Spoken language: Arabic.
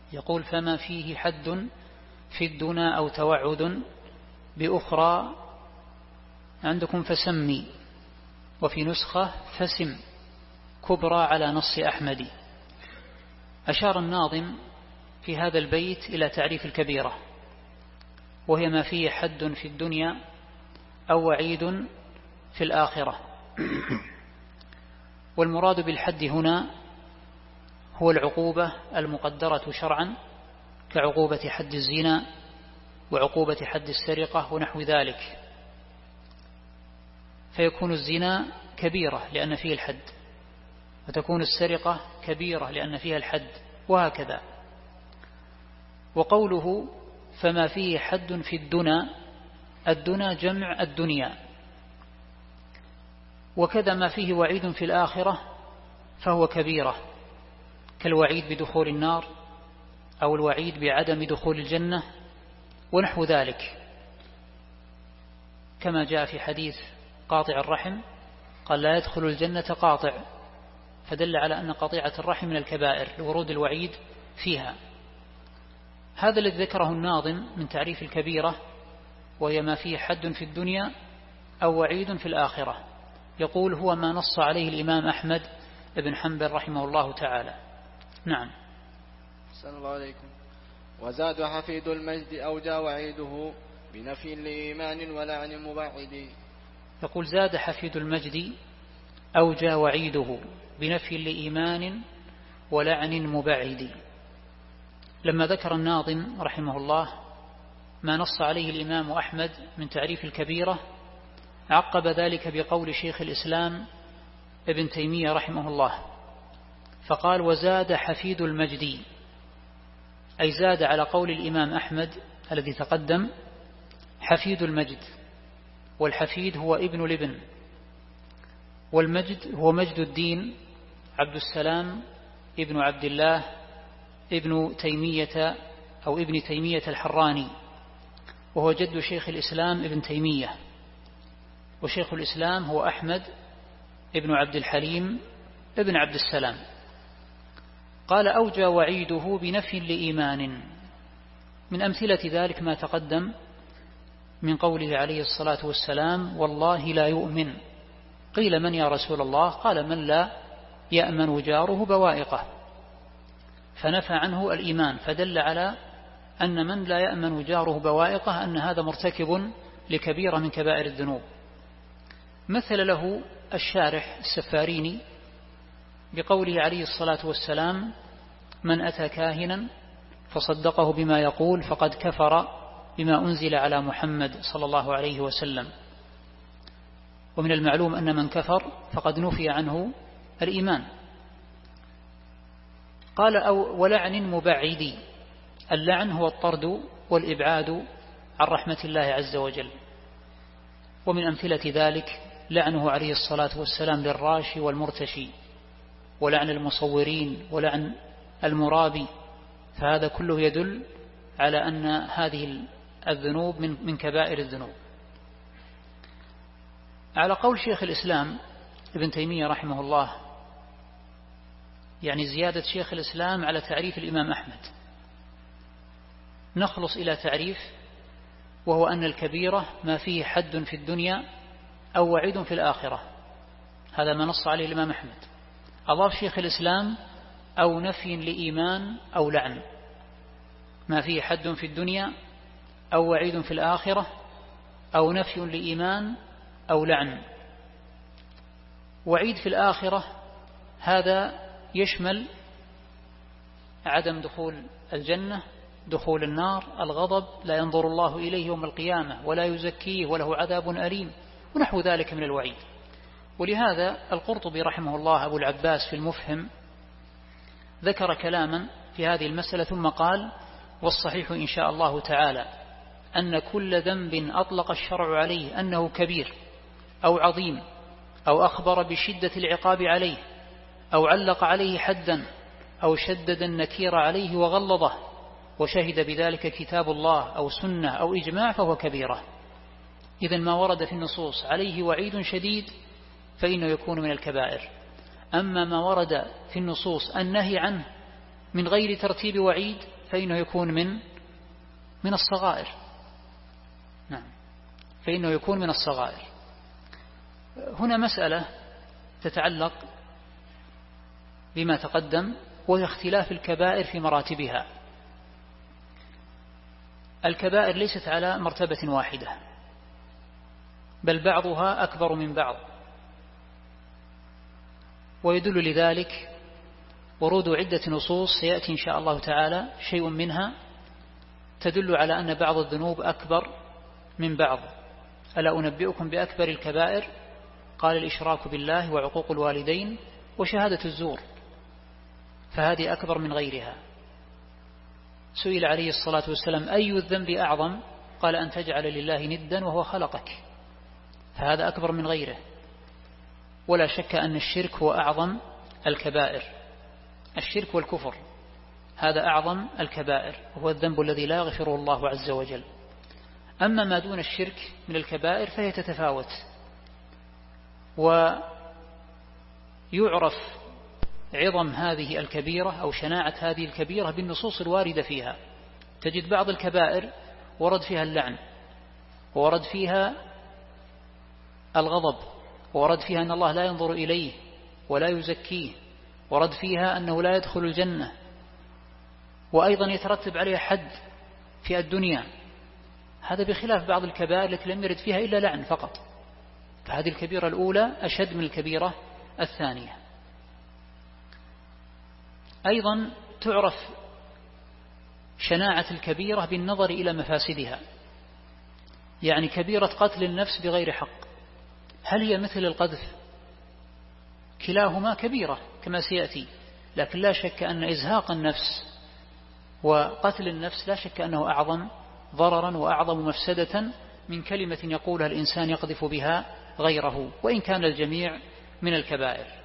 يقول: فما فيه حد في الدنا أو توعد بأخرى عندكم فسمي، وفي نسخة فسم كبرى على نص أحمد. أشار الناظم في هذا البيت إلى تعريف الكبيرة، وهي ما فيه حد في الدنيا أو وعيد في الآخرة. والمراد بالحد هنا هو العقوبة المقدرة شرعا، كعقوبة حد الزنا وعقوبة حد السرقة ونحو ذلك، فيكون الزنا كبيرة لأن فيه الحد، وتكون السرقة كبيرة لأن فيها الحد، وهكذا. وقوله فما فيه حد في الدنا، الدنا جمع الدنيا، وكذا ما فيه وعيد في الآخرة فهو كبيرة، كالوعيد بدخول النار أو الوعيد بعدم دخول الجنة ونحو ذلك، كما جاء في حديث قاطع الرحم قال: لا يدخل الجنة قاطع، فدل على أن قطيعة الرحم من الكبائر لورود الوعيد فيها. هذا الذي ذكره الناظم من تعريف الكبيرة، وهي ما فيه حد في الدنيا أو وعيد في الآخرة. يقول: هو ما نص عليه الإمام أحمد بن حنبل رحمه الله تعالى. نعم. السلام الله عليكم. وزاد حفيد المجد أوجى وعيده بنفي لإيمان ولعن مبعد. يقول: زاد حفيد المجد أوجى وعيده بنفي لإيمان ولعن مبعد. لما ذكر الناظم رحمه الله ما نص عليه الإمام أحمد من تعريف الكبيرة، عقب ذلك بقول شيخ الإسلام ابن تيمية رحمه الله، فقال: وزاد حفيد المجد، أي زاد على قول الإمام أحمد الذي تقدم حفيد المجد، والحفيد هو ابن الابن، والمجد هو مجد الدين عبد السلام ابن عبد الله ابن تيمية أو ابن تيمية الحراني، وهو جد شيخ الإسلام ابن تيمية، وشيخ الإسلام هو أحمد ابن عبد الحليم ابن عبد السلام. قال: أوجى وعيده بنفي لإيمان. من أمثلة ذلك ما تقدم من قوله عليه الصلاة والسلام: والله لا يؤمن. قيل: من يا رسول الله؟ قال: من لا يأمن جاره بوائقه، فنفى عنه الإيمان، فدل على أن من لا يأمن جاره بوائقه أن هذا مرتكب لكبيرة من كبائر الذنوب. مثل له الشارح السفاريني بقوله عليه الصلاة والسلام: من أتى كاهنا فصدقه بما يقول فقد كفر بما أنزل على محمد صلى الله عليه وسلم. ومن المعلوم أن من كفر فقد نفي عنه الإيمان. قال: أو ولعن مبعد. اللعن هو الطرد والإبعاد عن رحمة الله عز وجل، ومن أمثلة ذلك لعنه عليه الصلاة والسلام للراشي والمرتشي، ولعن المصورين، ولعن المرابي، فهذا كله يدل على أن هذه الذنوب من كبائر الذنوب. على قول شيخ الإسلام ابن تيمية رحمه الله، يعني زيادة شيخ الإسلام على تعريف الإمام أحمد، نخلص إلى تعريف، وهو أن الكبيرة ما فيه حد في الدنيا أو وعيد في الآخرة. هذا ما نص عليه الإمام أحمد. أضاف شيخ الإسلام: أو نفي لإيمان أو لعن، ما فيه حد في الدنيا أو وعيد في الآخرة أو نفي لإيمان أو لعن. وعيد في الآخرة هذا يشمل عدم دخول الجنة، دخول النار، الغضب، لا ينظر الله إليه يوم القيامة ولا يزكيه وله عذاب أليم، ونحو ذلك من الوعيد. ولهذا القرطبي رحمه الله أبو العباس في المفهم ذكر كلاما في هذه المسألة ثم قال: والصحيح إن شاء الله تعالى أن كل ذنب أطلق الشرع عليه أنه كبير أو عظيم، أو أخبر بشدة العقاب عليه، أو علق عليه حدا، أو شدد النكير عليه وغلظه، وشهد بذلك كتاب الله أو سنة أو إجماع، فهو كبيرة. إذن ما ورد في النصوص عليه وعيد شديد فإنه يكون من الكبائر. أما ما ورد في النصوص النهي عنه من غير ترتيب وعيد فإنه يكون من الصغائر. نعم، فإنه يكون من الصغائر. هنا مسألة تتعلق بما تقدم، وهي اختلاف الكبائر في مراتبها. الكبائر ليست على مرتبة واحدة، بل بعضها أكبر من بعض، ويدل لذلك ورود عدة نصوص سيأتي إن شاء الله تعالى شيء منها تدل على أن بعض الذنوب أكبر من بعض. ألا أنبئكم بأكبر الكبائر؟ قال الإشراك بالله وعقوق الوالدين وشهادة الزور، فهذه أكبر من غيرها. سئل عليه الصلاة والسلام أي الذنب أعظم؟ قال أن تجعل لله ندا وهو خلقك، فهذا أكبر من غيره. ولا شك أن الشرك هو أعظم الكبائر، الشرك والكفر هذا أعظم الكبائر، وهو الذنب الذي لا يغفره الله عز وجل. أما ما دون الشرك من الكبائر فهي تتفاوت، ويعرف عظم هذه الكبيرة أو شناعة هذه الكبيرة بالنصوص الواردة فيها. تجد بعض الكبائر ورد فيها اللعن، وورد فيها الغضب، وورد فيها أن الله لا ينظر إليه ولا يزكيه، ورد فيها أنه لا يدخل الجنة، وأيضا يترتب عليها حد في الدنيا. هذا بخلاف بعض الكبائر التي لم يرد فيها إلا لعن فقط، فهذه الكبيرة الأولى أشد من الكبيرة الثانية. أيضا تعرف شناعة الكبيرة بالنظر إلى مفاسدها، يعني كبيرة قتل النفس بغير حق، هل هي مثل القذف؟ كلاهما كبيرة كما سيأتي، لكن لا شك أن إزهاق النفس وقتل النفس لا شك أنه أعظم ضررا وأعظم مفسدة من كلمة يقولها الإنسان يقذف بها غيره، وإن كان الجميع من الكبائر.